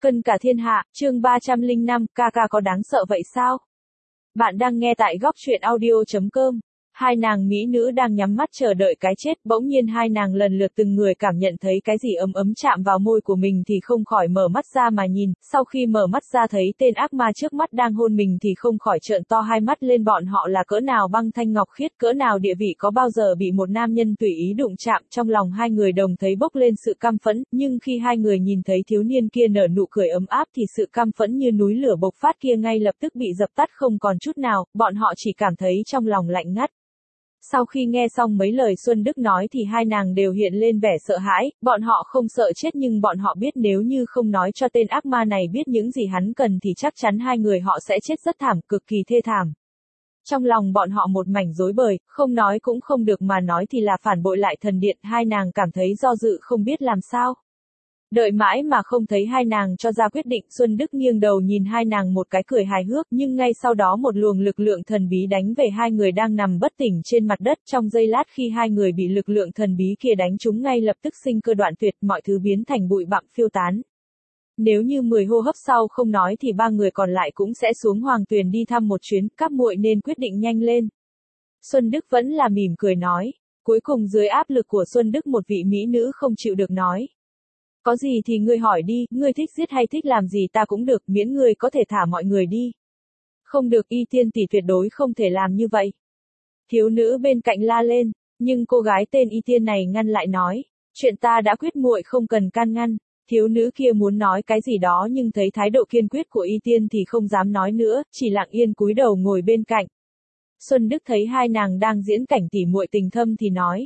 Cân cả thiên hạ, chương 305, ca ca có đáng sợ vậy sao? Bạn đang nghe tại góc truyện audio.com. Hai nàng mỹ nữ đang nhắm mắt chờ đợi cái chết, bỗng nhiên hai nàng lần lượt từng người cảm nhận thấy cái gì ấm ấm chạm vào môi của mình thì không khỏi mở mắt ra mà nhìn, sau khi mở mắt ra thấy tên ác ma trước mắt đang hôn mình thì không khỏi trợn to hai mắt lên. Bọn họ là cỡ nào băng thanh ngọc khiết, cỡ nào địa vị, có bao giờ bị một nam nhân tùy ý đụng chạm. Trong lòng hai người đồng thấy bốc lên sự căm phẫn, nhưng khi hai người nhìn thấy thiếu niên kia nở nụ cười ấm áp thì sự căm phẫn như núi lửa bộc phát kia ngay lập tức bị dập tắt không còn chút nào, bọn họ chỉ cảm thấy trong lòng lạnh ngắt. Sau khi nghe xong mấy lời Xuân Đức nói thì hai nàng đều hiện lên vẻ sợ hãi, bọn họ không sợ chết nhưng bọn họ biết nếu như không nói cho tên ác ma này biết những gì hắn cần thì chắc chắn hai người họ sẽ chết rất thảm, cực kỳ thê thảm. Trong lòng bọn họ một mảnh rối bời, không nói cũng không được mà nói thì là phản bội lại thần điện, hai nàng cảm thấy do dự không biết làm sao. Đợi mãi mà không thấy hai nàng cho ra quyết định, Xuân Đức nghiêng đầu nhìn hai nàng một cái cười hài hước, nhưng ngay sau đó một luồng lực lượng thần bí đánh về hai người đang nằm bất tỉnh trên mặt đất. Trong giây lát khi hai người bị lực lượng thần bí kia đánh trúng ngay lập tức sinh cơ đoạn tuyệt, mọi thứ biến thành bụi bặm phiêu tán. Nếu như 10 hô hấp sau không nói thì ba người còn lại cũng sẽ xuống Hoàng Tuyền đi thăm một chuyến, các muội nên quyết định nhanh lên. Xuân Đức vẫn là mỉm cười nói. Cuối cùng dưới áp lực của Xuân Đức một vị mỹ nữ không chịu được nói. Có gì thì ngươi hỏi đi, ngươi thích giết hay thích làm gì ta cũng được, miễn ngươi có thể thả mọi người đi. Không được, Y Tiên tỷ tuyệt đối không thể làm như vậy. Thiếu nữ bên cạnh la lên, nhưng cô gái tên Y Tiên này ngăn lại nói, chuyện ta đã quyết, muội không cần can ngăn. Thiếu nữ kia muốn nói cái gì đó nhưng thấy thái độ kiên quyết của Y Tiên thì không dám nói nữa, chỉ lặng yên cúi đầu ngồi bên cạnh. Xuân Đức thấy hai nàng đang diễn cảnh tỉ muội tình thâm thì nói.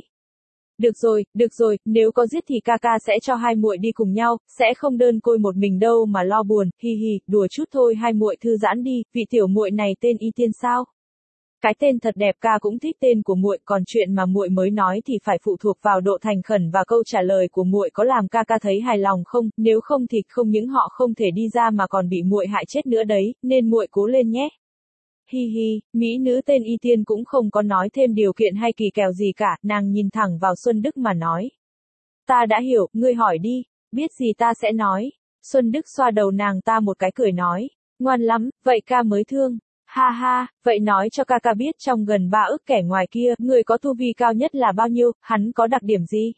Được rồi, nếu có giết thì ca ca sẽ cho hai muội đi cùng nhau, sẽ không đơn côi một mình đâu mà lo buồn, hi hi, đùa chút thôi, hai muội thư giãn đi, vị tiểu muội này tên Y Tiên sao? Cái tên thật đẹp, ca cũng thích tên của muội, còn chuyện mà muội mới nói thì phải phụ thuộc vào độ thành khẩn và câu trả lời của muội có làm ca ca thấy hài lòng không, nếu không thì không những họ không thể đi ra mà còn bị muội hại chết nữa đấy, nên muội cố lên nhé. Hi hi, mỹ nữ tên Y Tiên cũng không có nói thêm điều kiện hay kỳ kèo gì cả, nàng nhìn thẳng vào Xuân Đức mà nói. Ta đã hiểu, ngươi hỏi đi, biết gì ta sẽ nói. Xuân Đức xoa đầu nàng ta một cái cười nói. Ngoan lắm, vậy ca mới thương. Ha ha, vậy nói cho ca ca biết trong gần 3 ức kẻ ngoài kia, người có tu vi cao nhất là bao nhiêu, hắn có đặc điểm gì?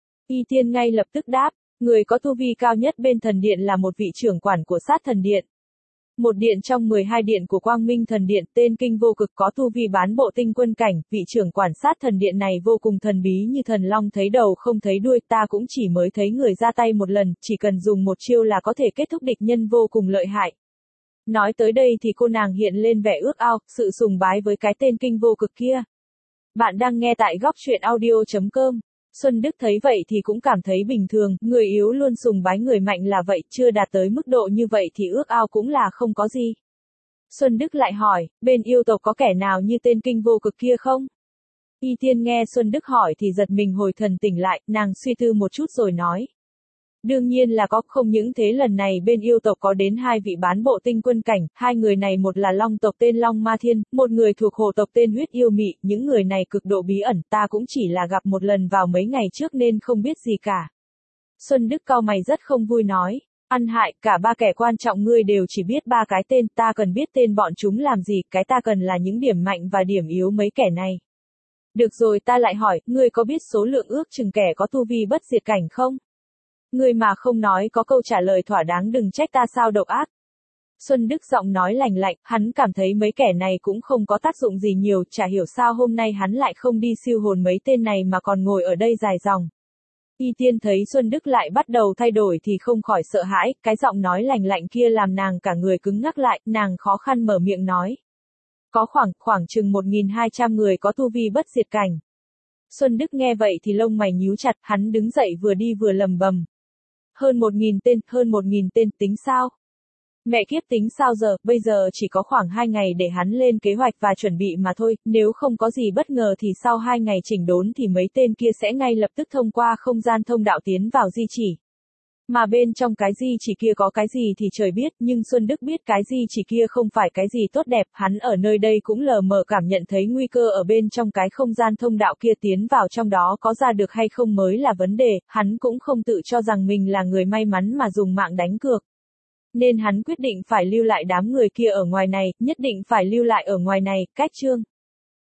Y Tiên ngay lập tức đáp, người có tu vi cao nhất bên thần điện là một vị trưởng quản của sát thần điện. Một điện trong 12 điện của Quang Minh thần điện, tên Kinh Vô Cực, có tu vi bán bộ tinh quân cảnh, vị trưởng quản sát thần điện này vô cùng thần bí như thần long thấy đầu không thấy đuôi, ta cũng chỉ mới thấy người ra tay một lần, chỉ cần dùng một chiêu là có thể kết thúc địch nhân vô cùng lợi hại. Nói tới đây thì cô nàng hiện lên vẻ ước ao, sự sùng bái với cái tên Kinh Vô Cực kia. Bạn đang nghe tại góc truyện audio.com. Xuân Đức thấy vậy thì cũng cảm thấy bình thường, người yếu luôn sùng bái người mạnh là vậy, chưa đạt tới mức độ như vậy thì ước ao cũng là không có gì. Xuân Đức lại hỏi, bên yêu tộc có kẻ nào như tên Kinh Vô Cực kia không? Y Tiên nghe Xuân Đức hỏi thì giật mình hồi thần tỉnh lại, nàng suy tư một chút rồi nói. Đương nhiên là có, không những thế lần này bên yêu tộc có đến hai vị bán bộ tinh quân cảnh, hai người này một là Long tộc tên Long Ma Thiên, một người thuộc Hồ tộc tên Huyết Yêu Mị, những người này cực độ bí ẩn, ta cũng chỉ là gặp một lần vào mấy ngày trước nên không biết gì cả. Xuân Đức cau mày rất không vui nói, ăn hại, cả ba kẻ quan trọng ngươi đều chỉ biết ba cái tên, ta cần biết tên bọn chúng làm gì, cái ta cần là những điểm mạnh và điểm yếu mấy kẻ này. Được rồi, ta lại hỏi, ngươi có biết số lượng ước chừng kẻ có tu vi bất diệt cảnh không? Ngươi mà không nói có câu trả lời thỏa đáng đừng trách ta sao độc ác. Xuân Đức giọng nói lành lạnh, hắn cảm thấy mấy kẻ này cũng không có tác dụng gì nhiều, chả hiểu sao hôm nay hắn lại không đi siêu hồn mấy tên này mà còn ngồi ở đây dài dòng. Y Tiên thấy Xuân Đức lại bắt đầu thay đổi thì không khỏi sợ hãi, cái giọng nói lành lạnh kia làm nàng cả người cứng ngắc lại, nàng khó khăn mở miệng nói. Có khoảng chừng 1.200 người có tu vi bất diệt cảnh. Xuân Đức nghe vậy thì lông mày nhíu chặt, hắn đứng dậy vừa đi vừa lầm bầm. Hơn 1.000 tên, tính sao? Mẹ kiếp tính sao giờ, bây giờ chỉ có khoảng 2 ngày để hắn lên kế hoạch và chuẩn bị mà thôi, nếu không có gì bất ngờ thì sau 2 ngày chỉnh đốn thì mấy tên kia sẽ ngay lập tức thông qua không gian thông đạo tiến vào di chỉ. Mà bên trong cái di chỉ kia có cái gì thì trời biết, nhưng Xuân Đức biết cái di chỉ kia không phải cái gì tốt đẹp, hắn ở nơi đây cũng lờ mờ cảm nhận thấy nguy cơ ở bên trong cái không gian thông đạo kia, tiến vào trong đó có ra được hay không mới là vấn đề, hắn cũng không tự cho rằng mình là người may mắn mà dùng mạng đánh cược. Nên hắn quyết định phải lưu lại đám người kia ở ngoài này, nhất định phải lưu lại ở ngoài này, cách chương.